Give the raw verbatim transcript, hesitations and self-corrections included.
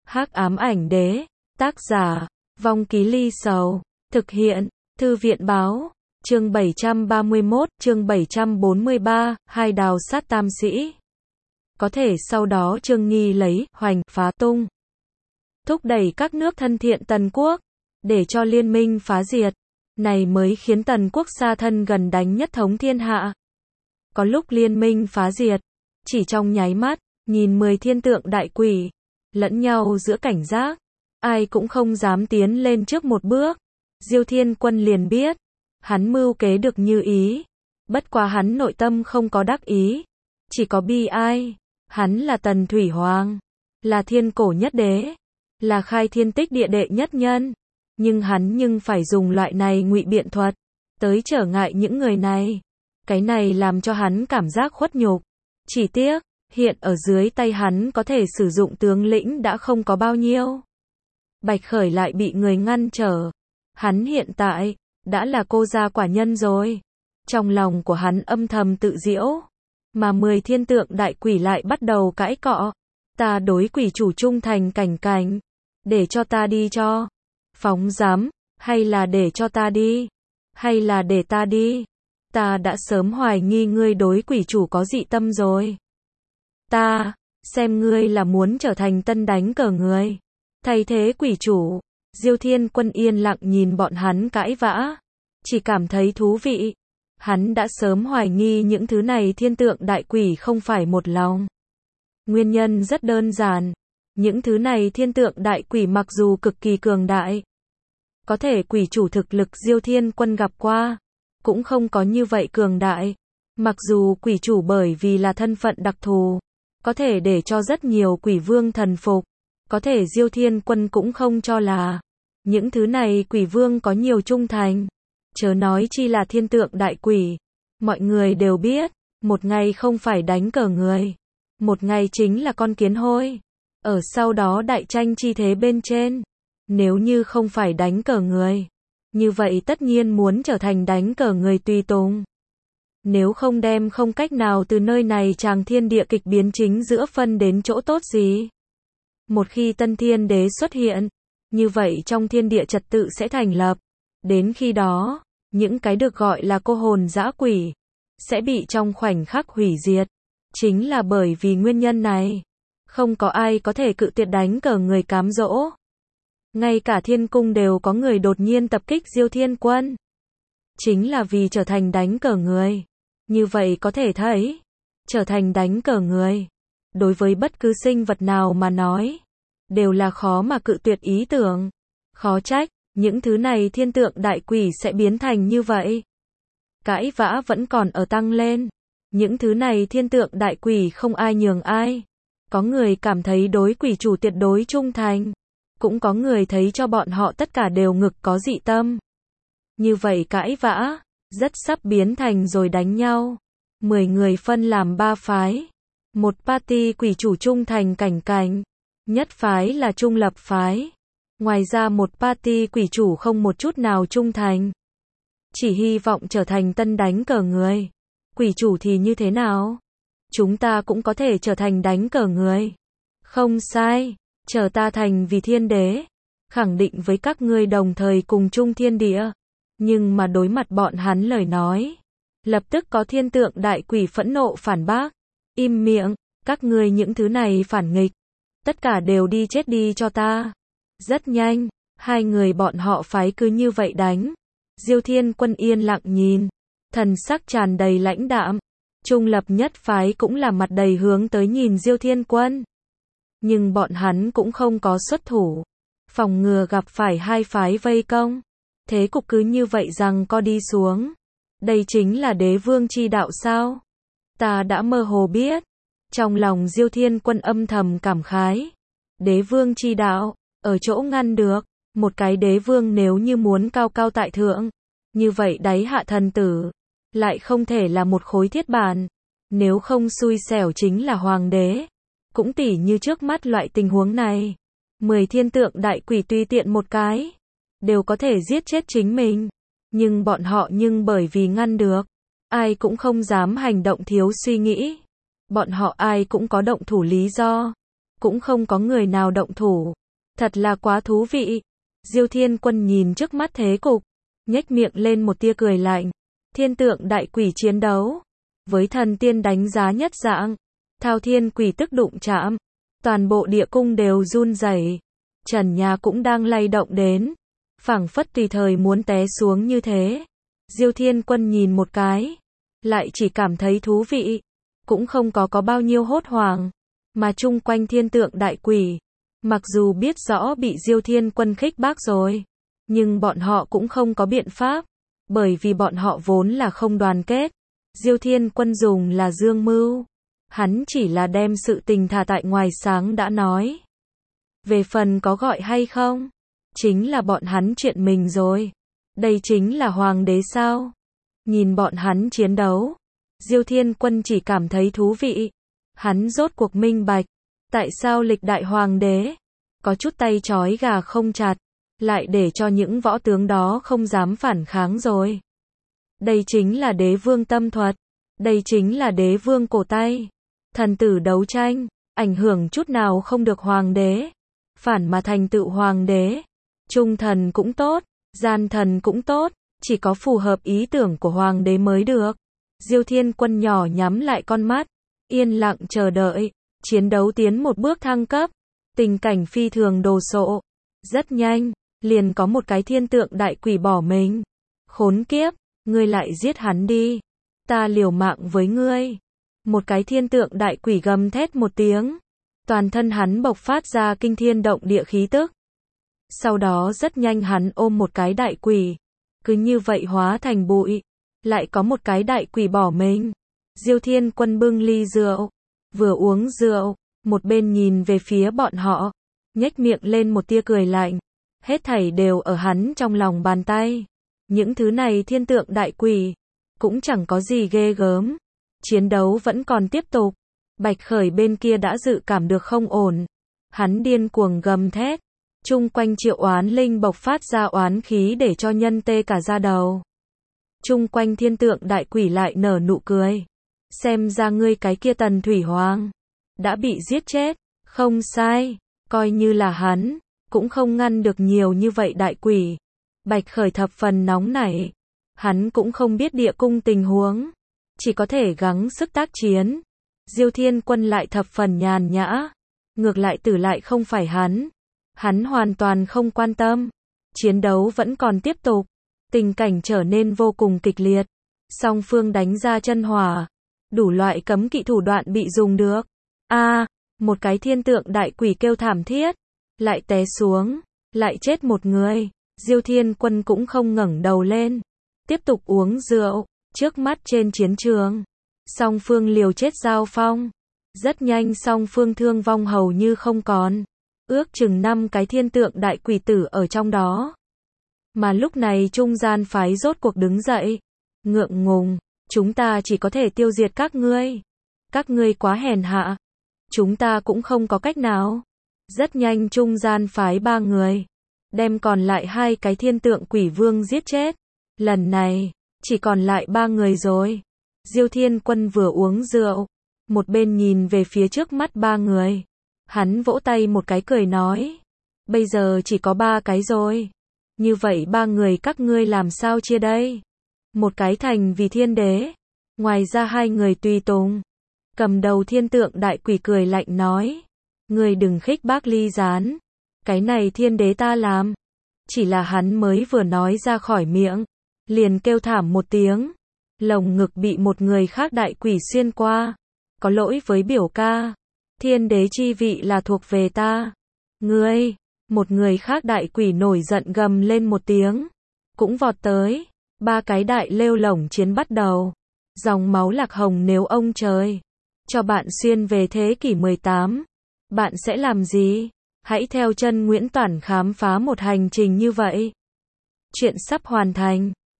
Hắc ám ảnh đế, tác giả, Vong Ký Ly Sầu, thực hiện, Thư viện báo, chương bảy trăm ba mươi mốt, chương bảy trăm bốn mươi ba, hai đào sát tam sĩ. Có thể sau đó Trương Nghi lấy, hoành, phá tung, thúc đẩy các nước thân thiện Tần quốc, để cho liên minh phá diệt, này mới khiến Tần quốc xa thân gần đánh nhất thống thiên hạ. Có lúc liên minh phá diệt, chỉ trong nháy mắt, nhìn mười thiên tượng đại quỷ, lẫn nhau giữa cảnh giác, ai cũng không dám tiến lên trước một bước. Diêu Thiên Quân liền biết, hắn mưu kế được như ý, bất quá hắn nội tâm không có đắc ý, chỉ có bi ai. Hắn là Tần Thủy Hoàng, là thiên cổ nhất đế, là khai thiên tích địa đệ nhất nhân, nhưng hắn nhưng phải dùng loại này ngụy biện thuật, tới trở ngại những người này. Cái này làm cho hắn cảm giác khuất nhục. Chỉ tiếc, hiện ở dưới tay hắn có thể sử dụng tướng lĩnh đã không có bao nhiêu. Bạch Khởi lại bị người ngăn trở. Hắn hiện tại, đã là cô gia quả nhân rồi. Trong lòng của hắn âm thầm tự giễu. Mà mười thiên tượng đại quỷ lại bắt đầu cãi cọ. Ta đối quỷ chủ trung thành cảnh cảnh. Để cho ta đi cho. Phóng dám, hay là để cho ta đi. Hay là để ta đi. Ta đã sớm hoài nghi ngươi đối quỷ chủ có dị tâm rồi. Ta, xem ngươi là muốn trở thành tân đánh cờ người. Thay thế quỷ chủ. Diêu Thiên Quân yên lặng nhìn bọn hắn cãi vã. Chỉ cảm thấy thú vị. Hắn đã sớm hoài nghi những thứ này thiên tượng đại quỷ không phải một lòng. Nguyên nhân rất đơn giản. Những thứ này thiên tượng đại quỷ mặc dù cực kỳ cường đại, có thể quỷ chủ thực lực Diêu Thiên Quân gặp qua, cũng không có như vậy cường đại. Mặc dù quỷ chủ bởi vì là thân phận đặc thù, có thể để cho rất nhiều quỷ vương thần phục, có thể Diêu Thiên Quân cũng không cho là những thứ này quỷ vương có nhiều trung thành. Chớ nói chi là thiên tượng đại quỷ. Mọi người đều biết, một ngày không phải đánh cờ người, một ngày chính là con kiến hôi. Ở sau đó đại tranh chi thế bên trên, nếu như không phải đánh cờ người, như vậy tất nhiên muốn trở thành đánh cờ người tùy tùng. Nếu không đem không cách nào từ nơi này tràng thiên địa kịch biến chính giữa phân đến chỗ tốt gì. Một khi tân thiên đế xuất hiện, như vậy trong thiên địa trật tự sẽ thành lập. Đến khi đó, những cái được gọi là cô hồn dã quỷ, sẽ bị trong khoảnh khắc hủy diệt. Chính là bởi vì nguyên nhân này, không có ai có thể cự tuyệt đánh cờ người cám dỗ. Ngay cả thiên cung đều có người đột nhiên tập kích Diêu Thiên Quân. Chính là vì trở thành đánh cờ người. Như vậy có thể thấy, trở thành đánh cờ người, đối với bất cứ sinh vật nào mà nói, đều là khó mà cự tuyệt ý tưởng. Khó trách, những thứ này thiên tượng đại quỷ sẽ biến thành như vậy. Cãi vã vẫn còn ở tăng lên. Những thứ này thiên tượng đại quỷ không ai nhường ai. Có người cảm thấy đối quỷ chủ tuyệt đối trung thành. Cũng có người thấy cho bọn họ tất cả đều ngực có dị tâm. Như vậy cãi vã, rất sắp biến thành rồi đánh nhau. Mười người phân làm ba phái. Một party quỷ chủ trung thành cảnh cảnh. Nhất phái là trung lập phái. Ngoài ra một party quỷ chủ không một chút nào trung thành. Chỉ hy vọng trở thành tân đánh cờ người. Quỷ chủ thì như thế nào? Chúng ta cũng có thể trở thành đánh cờ người. Không sai, chờ ta thành vì thiên đế, khẳng định với các ngươi đồng thời cùng chung thiên địa. Nhưng mà đối mặt bọn hắn lời nói, lập tức có thiên tượng đại quỷ phẫn nộ phản bác. Im miệng, các ngươi những thứ này phản nghịch. Tất cả đều đi chết đi cho ta. Rất nhanh, hai người bọn họ phái cứ như vậy đánh. Diêu Thiên Quân yên lặng nhìn, thần sắc tràn đầy lãnh đạm. Trung lập nhất phái cũng là mặt đầy hướng tới nhìn Diêu Thiên Quân. Nhưng bọn hắn cũng không có xuất thủ, phòng ngừa gặp phải hai phái vây công. Thế cục cứ như vậy rằng co đi xuống. Đây chính là đế vương chi đạo sao? Ta đã mơ hồ biết. Trong lòng Diêu Thiên Quân âm thầm cảm khái. Đế vương chi đạo, ở chỗ ngăn được. Một cái đế vương nếu như muốn cao cao tại thượng, như vậy đáy hạ thần tử lại không thể là một khối thiết bản. Nếu không xui xẻo chính là hoàng đế. Cũng tỉ như trước mắt loại tình huống này, mười thiên tượng đại quỷ tùy tiện một cái, đều có thể giết chết chính mình. Nhưng bọn họ nhưng bởi vì ngăn được, ai cũng không dám hành động thiếu suy nghĩ. Bọn họ ai cũng có động thủ lý do. cũng không có người nào động thủ. Thật là quá thú vị. Diêu Thiên Quân nhìn trước mắt thế cục, nhếch miệng lên một tia cười lạnh. Thiên tượng đại quỷ chiến đấu với thần tiên đánh giá nhất dạng, thao thiên quỷ tức đụng chạm, toàn bộ địa cung đều run rẩy, trần nhà cũng đang lay động đến, phảng phất tùy thời muốn té xuống như thế. Diêu Thiên Quân nhìn một cái, lại chỉ cảm thấy thú vị, cũng không có có bao nhiêu hốt hoảng, mà chung quanh thiên tượng đại quỷ, mặc dù biết rõ bị Diêu Thiên Quân khích bác rồi, nhưng bọn họ cũng không có biện pháp, bởi vì bọn họ vốn là không đoàn kết. Diêu Thiên Quân dùng là dương mưu, hắn chỉ là đem sự tình thả tại ngoài sáng đã nói. Về phần có gọi hay không, chính là bọn hắn chuyện mình rồi. Đây chính là hoàng đế sao? Nhìn bọn hắn chiến đấu, Diêu Thiên Quân chỉ cảm thấy thú vị. Hắn rốt cuộc minh bạch, tại sao lịch đại hoàng đế có chút tay trói gà không chặt, lại để cho những võ tướng đó không dám phản kháng rồi. Đây chính là đế vương tâm thuật, đây chính là đế vương cổ tay. Thần tử đấu tranh, ảnh hưởng chút nào không được hoàng đế, phản mà thành tựu hoàng đế. Trung thần cũng tốt, gian thần cũng tốt, chỉ có phù hợp ý tưởng của hoàng đế mới được. Diêu Thiên Quân nhỏ nhắm lại con mắt, yên lặng chờ đợi, chiến đấu tiến một bước thăng cấp, tình cảnh phi thường đồ sộ. Rất nhanh, liền có một cái thiên tượng đại quỷ bỏ mình. Khốn kiếp, ngươi lại giết hắn đi, ta liều mạng với ngươi. Một cái thiên tượng đại quỷ gầm thét một tiếng, toàn thân hắn bộc phát ra kinh thiên động địa khí tức. Sau đó rất nhanh hắn ôm một cái đại quỷ, cứ như vậy hóa thành bụi. Lại có một cái đại quỷ bỏ mình. Diêu Thiên Quân bưng ly rượu, vừa uống rượu, một bên nhìn về phía bọn họ, nhếch miệng lên một tia cười lạnh. Hết thảy đều ở hắn trong lòng bàn tay. Những thứ này thiên tượng đại quỷ, cũng chẳng có gì ghê gớm. Chiến đấu vẫn còn tiếp tục. Bạch Khởi bên kia đã dự cảm được không ổn. Hắn điên cuồng gầm thét. Chung quanh Triệu Oán Linh bộc phát ra oán khí để cho nhân tê cả da đầu. Chung quanh thiên tượng đại quỷ lại nở nụ cười. Xem ra ngươi cái kia Tần Thủy Hoàng đã bị giết chết. Không sai, coi như là hắn cũng không ngăn được nhiều như vậy đại quỷ. Bạch Khởi thập phần nóng nảy. Hắn cũng không biết địa cung tình huống, chỉ có thể gắng sức tác chiến. Diêu Thiên Quân lại thập phần nhàn nhã. Ngược lại tử lại không phải hắn. Hắn hoàn toàn không quan tâm. Chiến đấu vẫn còn tiếp tục. Tình cảnh trở nên vô cùng kịch liệt. Song phương đánh ra chân hỏa. Đủ loại cấm kỵ thủ đoạn bị dùng được. A, à, một cái thiên tượng đại quỷ kêu thảm thiết. Lại té xuống. Lại chết một người. Diêu Thiên Quân cũng không ngẩng đầu lên. Tiếp tục uống rượu. Trước mắt trên chiến trường, song phương liều chết giao phong. Rất nhanh song phương thương vong hầu như không còn. Ước chừng năm cái thiên tượng đại quỷ tử ở trong đó. Mà lúc này trung gian phái rốt cuộc đứng dậy. Ngượng ngùng, chúng ta chỉ có thể tiêu diệt các ngươi. Các ngươi quá hèn hạ. Chúng ta cũng không có cách nào. Rất nhanh trung gian phái ba người, đem còn lại hai cái thiên tượng quỷ vương giết chết. Lần này, chỉ còn lại ba người rồi. Diêu Thiên Quân vừa uống rượu, một bên nhìn về phía trước mắt ba người. Hắn vỗ tay một cái cười nói. Bây giờ chỉ có ba cái rồi. Như vậy ba người các ngươi làm sao chia đây? Một cái thành vì thiên đế. Ngoài ra hai người tùy tùng. Cầm đầu thiên tượng đại quỷ cười lạnh nói. Ngươi đừng khích bác Ly Gián. Cái này thiên đế ta làm. Chỉ là hắn mới vừa nói ra khỏi miệng, liền kêu thảm một tiếng. Lồng ngực bị một người khác đại quỷ xuyên qua. Có lỗi với biểu ca. Thiên đế chi vị là thuộc về ta. Ngươi, một người khác đại quỷ nổi giận gầm lên một tiếng. Cũng vọt tới. Ba cái đại lêu lổng chiến bắt đầu. Dòng máu lạc hồng nếu ông trời cho bạn xuyên về thế kỷ mười tám. Bạn sẽ làm gì? Hãy theo chân Nguyễn Toản khám phá một hành trình như vậy. Chuyện sắp hoàn thành.